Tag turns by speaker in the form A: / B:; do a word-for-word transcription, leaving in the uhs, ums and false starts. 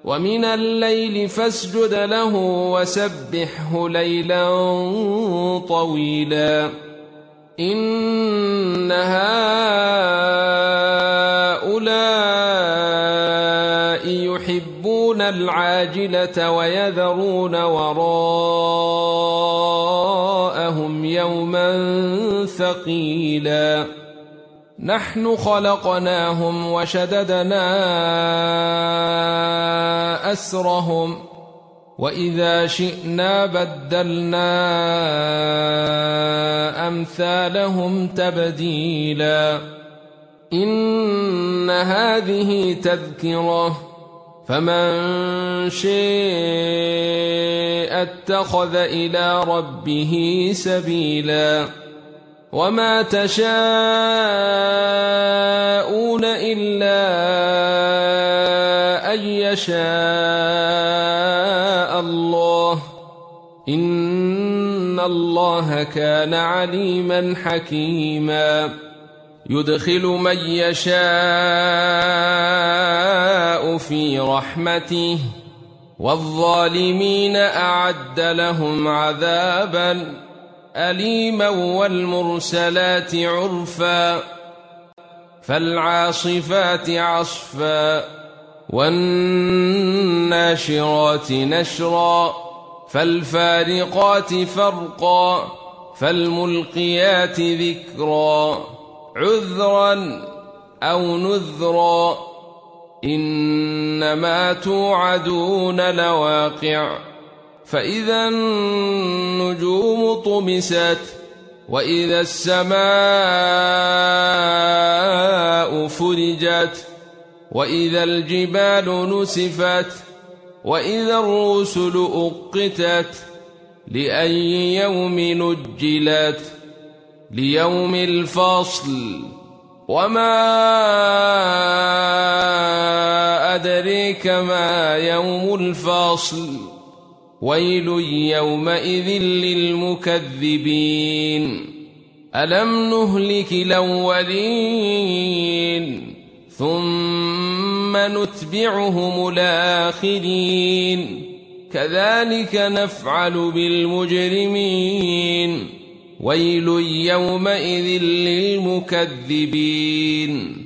A: ومن الليل فاسجد له وسبحه ليلا طويلا إن هؤلاء يحبون العاجلة ويذرون وراءهم يوما ثقيلا نحن خلقناهم وشددنا أسرهم وإذا شئنا بدلنا أمثالهم تبديلا إن هذه تذكرة فمن شاء اتخذ إلى ربه سبيلا وما تشاءون إلا أن يشاء الله إن الله كان عليما حكيما يدخل من يشاء في رحمته والظالمين أعد لهم عذابا أليما والمرسلات عرفا فالعاصفات عصفا والناشرات نشرا فالفارقات فرقا فالملقيات ذكرا عذرا أو نذرا إنما توعدون لواقع فإذا النجوم طمست وإذا السماء فرجت وإذا الجبال نسفت وإذا الرسل أقتت لأي يوم نجلت ليوم الفصل وما أدريك ما يوم الفصل ويل يومئذ للمكذبين ألم نهلك الأولين ثم نتبعهم الآخرين كذلك نفعل بالمجرمين ويل يومئذ للمكذبين